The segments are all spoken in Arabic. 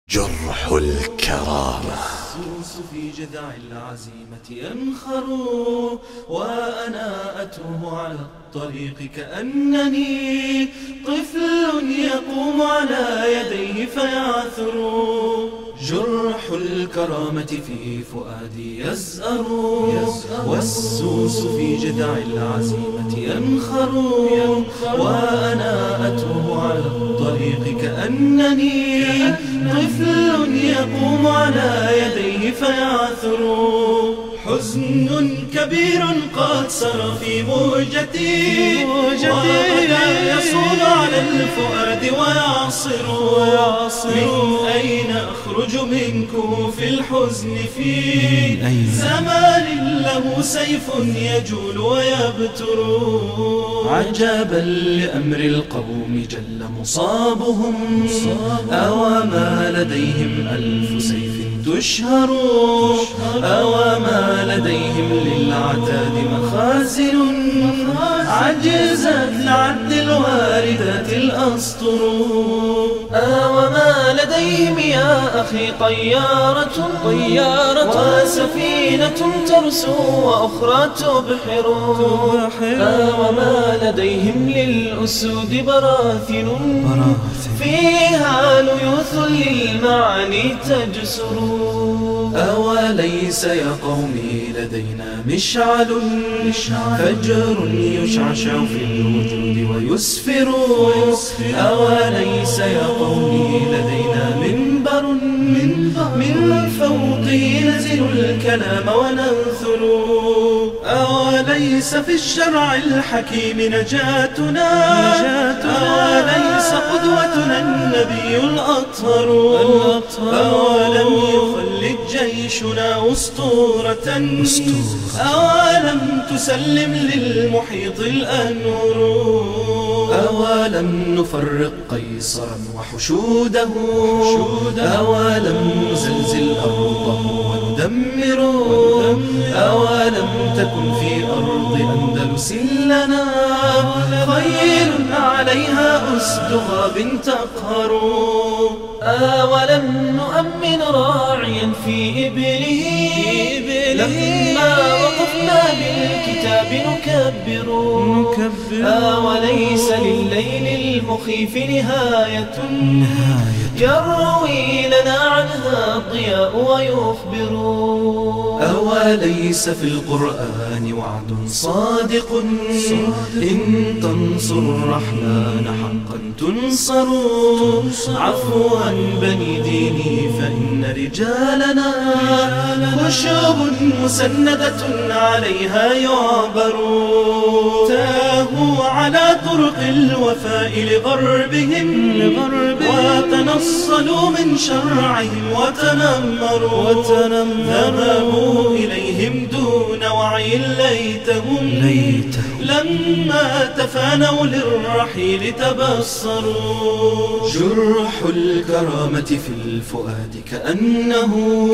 جرح الكرامة. السوس في جذع العزيمة ينخر، وأنا أتوه على الطريق كأنني طفل يقوم على يديه فيعثر. جرح الكرامة في فؤادي يزأر، والسوس في جذع العزيمة ينخر، وأنا أتوه على الطريق كأنني طفل يقوم على يديه فيعثر. حزن كبير قد سر في موجتي، وغدا يصول على الفؤاد ويعصر. من أين أخرج من كوف الحزن في زمان له سيف يجول ويبتر؟ عجبا لأمر القوم جل مصابهم، أوما لديهم ألف سيف تشهر، أوما لديهم للعتاد مخازن عجزت لعد الواردات الأسطر. أوما لديهم يا أخي طيارة وسفينة ترسو وأخرى تبحر. أوما لديهم للأسود براثن فيها ليوث للمعاني تجسر. أوليس يا قومي لدينا مشعل فجر يشعشع في الوجود ويسفر؟ أوليس يا قومي لدينا منبر من فوقه نزل الكلام وننثر؟ أوليس في الشرع الحكيم نجاتنا؟ أوليس قدوتنا النبي الأطهر؟ أولم يخلد جيشنا أسطورة؟ أولم تسلم للمحيط الأنور؟ أولم نفرق قيصرا وحشوده؟ أولم نزلزل أرضه وندمر؟ أولم تكن في أرض أندلس لنا خير عليها أسد غاب تقهر؟ أولم نؤمن راعيا في إبله لما وقفنا بالكتاب نكبر؟ أوليس لليل المخيف نهاية يروي لنا عنها الضياء ويخبر؟ أوليس في القرآن وعد صادق إن تنصروا الرحمن حقا تنصروا؟ عفوا بني ديني فإن رجالنا خشب مسندة عليها يعبر. تاهوا على طرق الوفاء لغربهم وتنصلوا من شرعهم وتنمروا. ذهبوا إليهم دون وعي ليتهم لما تفانوا للرحيل تبصروا. جرح الكرامة في الفؤاد كأنه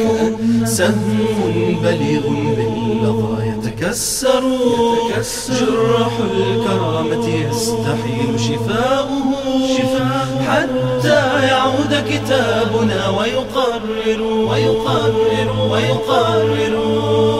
سهم بليغ باللظى يتكسر. جرح الكرامة يستحيل شفاؤه حتى يعود كتابنا ويقرر